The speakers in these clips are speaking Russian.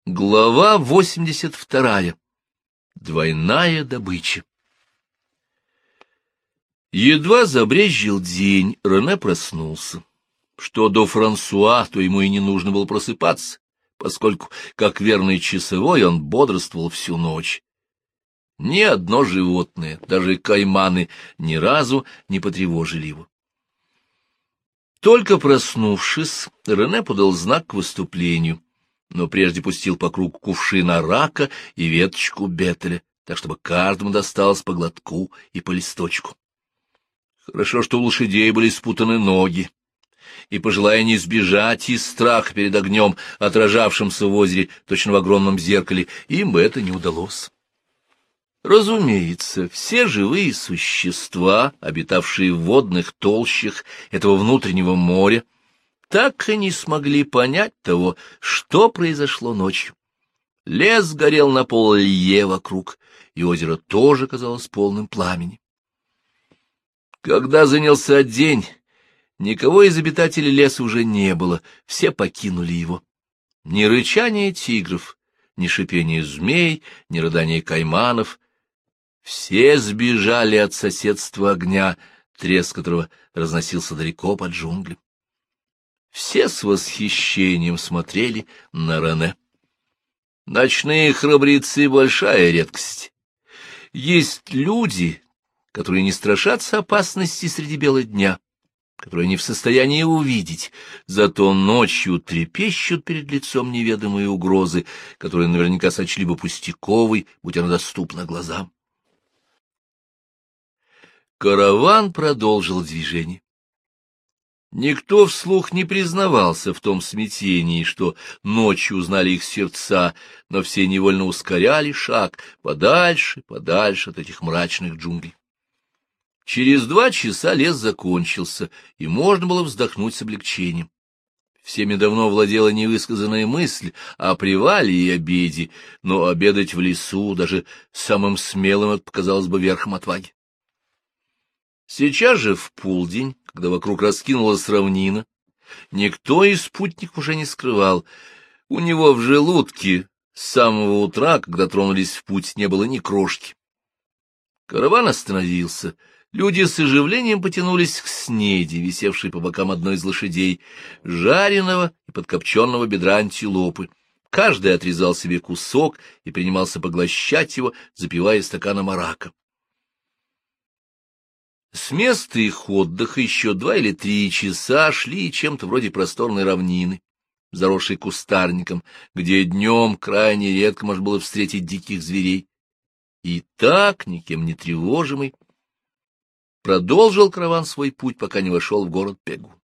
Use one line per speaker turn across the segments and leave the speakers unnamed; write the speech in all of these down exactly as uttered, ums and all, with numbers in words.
Глава восемьдесят вторая. Двойная добыча. Едва забрезжил день, Рене проснулся. Что до Франсуа, то ему и не нужно было просыпаться, поскольку, как верный часовой, он бодрствовал всю ночь. Ни одно животное, даже кайманы, ни разу не потревожили его. Только проснувшись, Рене подал знак к выступлению, но прежде пустил по кругу кувшин арака и веточку бетеля, так чтобы каждому досталось по глотку и по листочку. Хорошо, что у лошадей были спутаны ноги, и, пожелая не сбежать из страха перед огнем, отражавшимся в озере, точно в огромном зеркале, им бы это не удалось. Разумеется, все живые существа, обитавшие в водных толщах этого внутреннего моря, так и не смогли понять того, что произошло ночью. Лес горел на пол-лье вокруг, и озеро тоже казалось полным пламени. Когда занялся день, никого из обитателей леса уже не было, все покинули его. Ни рычания тигров, ни шипения змей, ни рыдания кайманов. Все сбежали от соседства огня, треск которого разносился далеко под джунглем. Все с восхищением смотрели на Рене. Ночные храбрецы — большая редкость. Есть люди, которые не страшатся опасности среди бела дня, которые не в состоянии увидеть, зато ночью трепещут перед лицом неведомой угрозы, которые наверняка сочли бы пустяковой, будь она доступна глазам. Караван продолжил движение. Никто вслух не признавался в том смятении, что ночью узнали их сердца, но все невольно ускоряли шаг подальше, подальше от этих мрачных джунглей. Через два часа лес закончился, и можно было вздохнуть с облегчением. Всеми давно владела невысказанная мысль о привале и обеде, но обедать в лесу даже самым смелым это показалось бы верхом отваги. Сейчас же в полдень, когда вокруг раскинулась равнина, никто из спутников уже не скрывал. У него в желудке с самого утра, когда тронулись в путь, не было ни крошки. Караван остановился. Люди с оживлением потянулись к снеди, висевшей по бокам одной из лошадей, жареного и подкопченного бедра антилопы. Каждый отрезал себе кусок и принимался поглощать его, запивая стаканом арака. С места их отдыха еще два или три часа шли чем-то вроде просторной равнины, заросшей кустарником, где днем крайне редко можно было встретить диких зверей. И так, никем не тревожимый, продолжил караван свой путь, пока не вошел в город Пегу.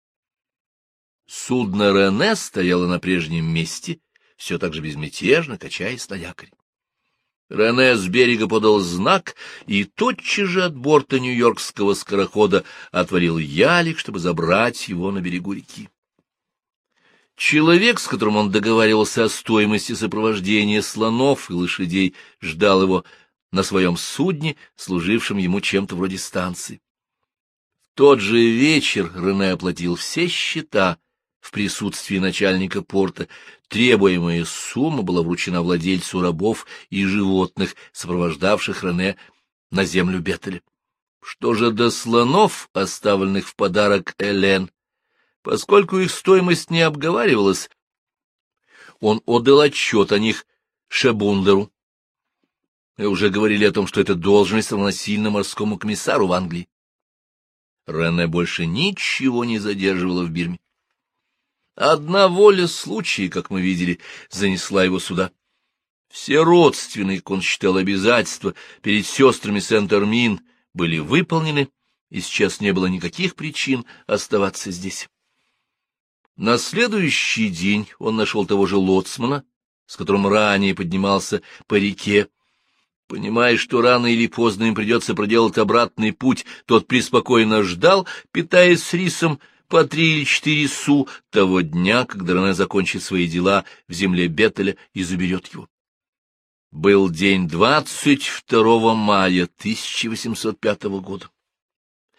Судно Рене стояло на прежнем месте, все так же безмятежно, качаясь на якоре. Рене с берега подал знак, и тотчас же от борта нью-йоркского скорохода отворил ялик, чтобы забрать его на берегу реки. Человек, с которым он договаривался о стоимости сопровождения слонов и лошадей, ждал его на своем судне, служившем ему чем-то вроде станции. В тот же вечер Рене оплатил все счета в присутствии начальника порта. Требуемая сумма была вручена владельцу рабов и животных, сопровождавших Рене на землю Бетеля. Что же до слонов, оставленных в подарок Элен, поскольку их стоимость не обговаривалась, он отдал отчет о них Шебундеру. Мы уже говорили о том, что это должность равносильна морскому комиссару в Англии. Рене больше ничего не задерживало в Бирме. Одна воля случая, как мы видели, занесла его сюда. Все родственные, как он считал, обязательства перед сестрами Сент-Эрмин были выполнены, и сейчас не было никаких причин оставаться здесь. На следующий день он нашел того же лоцмана, с которым ранее поднимался по реке. Понимая, что рано или поздно им придется проделать обратный путь, тот преспокойно ждал, питаясь рисом по три или четыре су того дня, когда Рене закончит свои дела в земле Бетеля и заберет его. Был день двадцать второго мая тысяча восемьсот пятого года.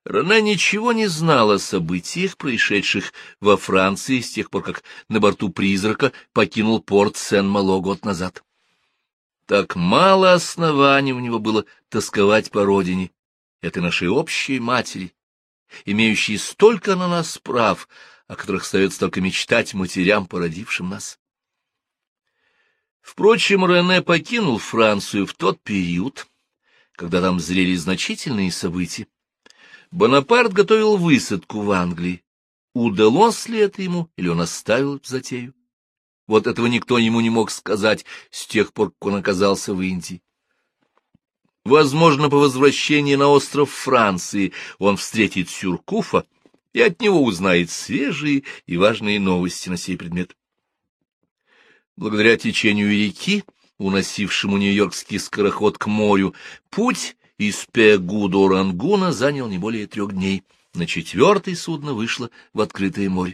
Рене ничего не знал о событиях, происшедших во Франции с тех пор, как на борту «Призрака» покинул порт Сен-Мало год назад. Так мало оснований у него было тосковать по родине, этой нашей общей матери, имеющей столько на нас прав, о которых остается только мечтать матерям, породившим нас. Впрочем, Рене покинул Францию в тот период, когда там зрели значительные события. Бонапарт готовил высадку в Англии. Удалось ли это ему, или он оставил эту затею? Вот этого никто ему не мог сказать с тех пор, как он оказался в Индии. Возможно, по возвращении на остров Франции он встретит Сюркуфа и от него узнает свежие и важные новости на сей предмет. Благодаря течению реки, уносившему нью-йоркский скороход к морю, путь из Пегу до Рангуна занял не более трех дней. На четвертый судно вышло в открытое море.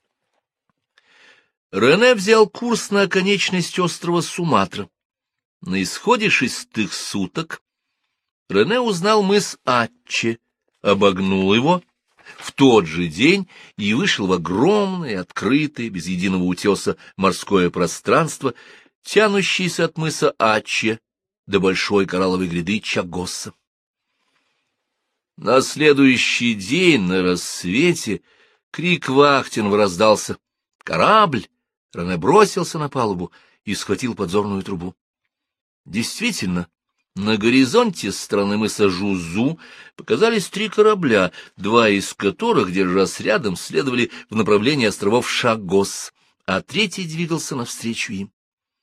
Рене взял курс на оконечность острова Суматра. На исходе шестых суток Рене узнал мыс Ачче, обогнул его в тот же день и вышел в огромное, открытое, без единого утеса морское пространство, тянущееся от мыса Ачче до большой коралловой гряды Чагоса. На следующий день на рассвете крик вахтенного раздался. «Корабль!» Рене бросился на палубу и схватил подзорную трубу. Действительно, на горизонте с стороны мыса Жузу показались три корабля, два из которых, держась рядом, следовали в направлении островов Шагос, а третий двигался навстречу им.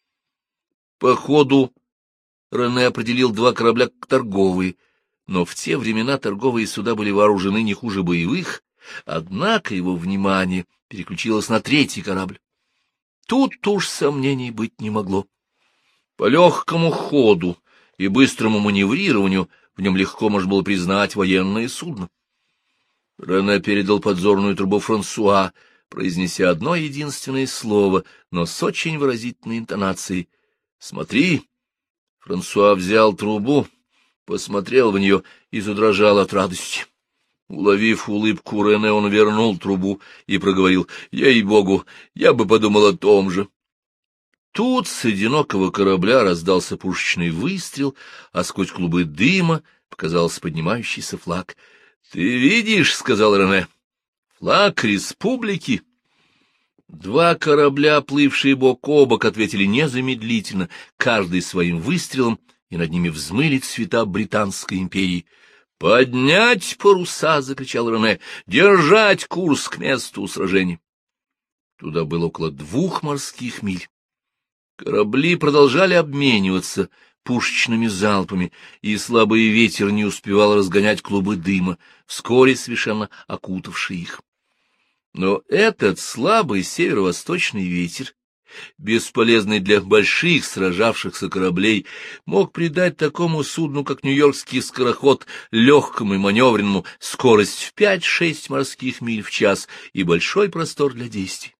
По ходу Рене определил два корабля как торговые, но в те времена торговые суда были вооружены не хуже боевых, однако его внимание переключилось на третий корабль. Тут уж сомнений быть не могло. По легкому ходу и быстрому маневрированию в нем легко можно было признать военное судно. Рене передал подзорную трубу Франсуа, произнеся одно единственное слово, но с очень выразительной интонацией. «Смотри!» Франсуа взял трубу, посмотрел в нее и задрожал от радости. Уловив улыбку Рене, он вернул трубу и проговорил: «Ей-богу, я бы подумал о том же». Тут с одинокого корабля раздался пушечный выстрел, а сквозь клубы дыма показался поднимающийся флаг. «Ты видишь, — сказал Рене, — флаг республики». Два корабля, плывшие бок о бок, ответили незамедлительно, каждый своим выстрелом, и над ними взмыли цвета Британской империи. «Поднять паруса!» — закричал Рене. «Держать курс к месту сражения!» Туда было около двух морских миль. Корабли продолжали обмениваться пушечными залпами, и слабый ветер не успевал разгонять клубы дыма, вскоре совершенно окутавшие их. Но этот слабый северо-восточный ветер, бесполезный для больших сражавшихся кораблей, мог придать такому судну, как нью-йоркский скороход, легкому и маневренному, скорость в пять-шесть морских миль в час и большой простор для действий.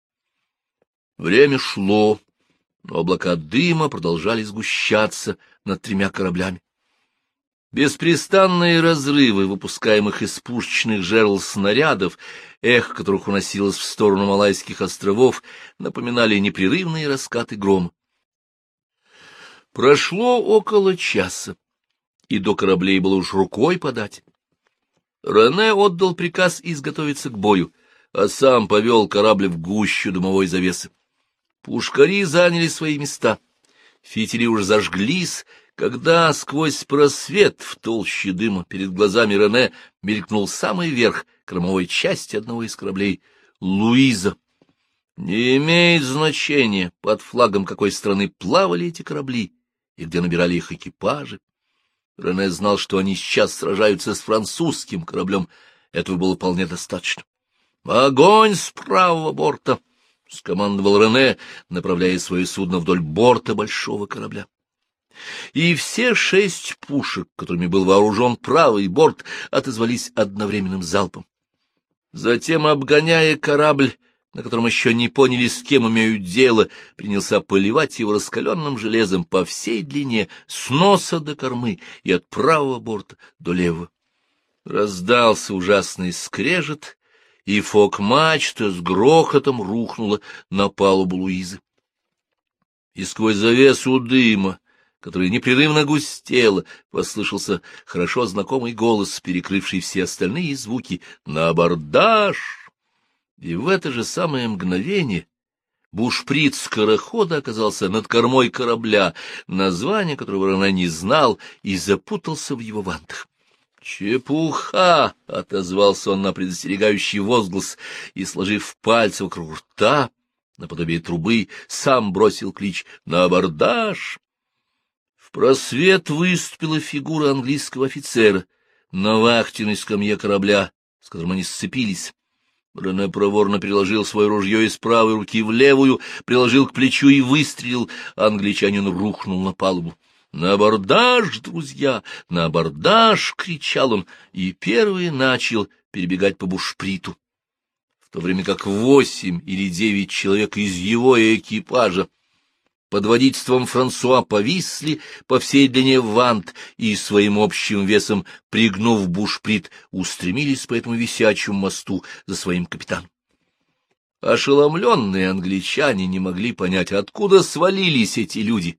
Время шло, но облака дыма продолжали сгущаться над тремя кораблями. Беспрестанные разрывы, выпускаемых из пушечных жерл снарядов, эхо которых уносилось в сторону Малайских островов, напоминали непрерывные раскаты грома. Прошло около часа, и до кораблей было уж рукой подать. Рене отдал приказ изготовиться к бою, а сам повел корабль в гущу дымовой завесы. Пушкари заняли свои места, фитили уже зажглись, когда сквозь просвет в толще дыма перед глазами Рене мелькнул самый верх кормовой части одного из кораблей — «Луиза». Не имеет значения, под флагом какой страны плавали эти корабли и где набирали их экипажи. Рене знал, что они сейчас сражаются с французским кораблем. Этого было вполне достаточно. «Огонь с правого борта!» — скомандовал Рене, направляя свое судно вдоль борта большого корабля. И все шесть пушек, которыми был вооружен правый борт, отозвались одновременным залпом. Затем, обгоняя корабль, на котором еще не поняли, с кем имеют дело, принялся поливать его раскаленным железом по всей длине, с носа до кормы и от правого борта до левого. Раздался ужасный скрежет, и фок-мачта с грохотом рухнула на палубу Луизы. И сквозь завесу дыма, которая непрерывно густела, послышался хорошо знакомый голос, перекрывший все остальные звуки: «На абордаж!» И в это же самое мгновение бушприт скорохода оказался над кормой корабля, название которого Рене не знал, и запутался в его вантах. «Чепуха!» — отозвался он на предостерегающий возглас и, сложив пальцы вокруг рта, наподобие трубы, сам бросил клич: «На абордаж!» В просвет выступила фигура английского офицера на вахтенной скамье корабля, с которым они сцепились. Рене проворно переложил свое ружье из правой руки в левую, приложил к плечу и выстрелил. Англичанин рухнул на палубу. «На абордаж, друзья! На абордаж!» — кричал он, и первый начал перебегать по бушприту, в то время как восемь или девять человек из его экипажа под водительством Франсуа повисли по всей длине вант и своим общим весом, пригнув бушприт, устремились по этому висячему мосту за своим капитаном. Ошеломленные англичане не могли понять, откуда свалились эти люди.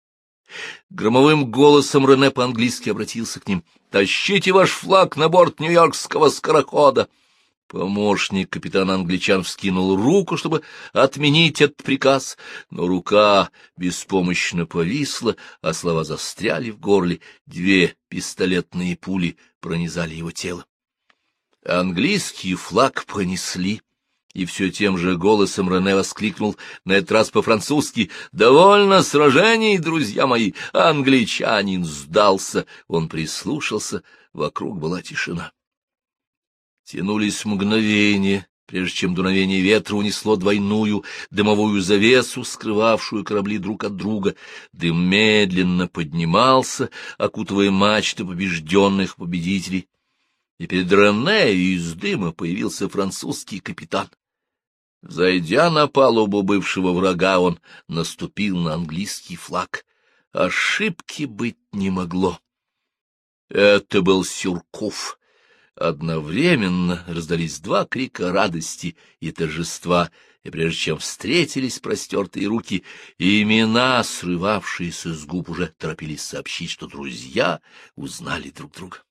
Громовым голосом Рене по-английски обратился к ним: «Тащите ваш флаг на борт нью-йоркского скорохода!» Помощник капитана англичан вскинул руку, чтобы отменить этот приказ, но рука беспомощно повисла, а слова застряли в горле, две пистолетные пули пронизали его тело. Английский флаг понесли, и все тем же голосом Рене воскликнул, на этот раз по-французски: «Довольно сражений, друзья мои!» Англичанин сдался, он прислушался, вокруг была тишина. Тянулись мгновения, прежде чем дуновение ветра унесло двойную дымовую завесу, скрывавшую корабли друг от друга. Дым медленно поднимался, окутывая мачты побежденных победителей. И перед Рене из дыма появился французский капитан. Зайдя на палубу бывшего врага, он наступил на английский флаг. Ошибки быть не могло. Это был Сюрков. Одновременно раздались два крика радости и торжества, и прежде чем встретились простертые руки, имена, срывавшиеся с губ, уже торопились сообщить, что друзья узнали друг друга.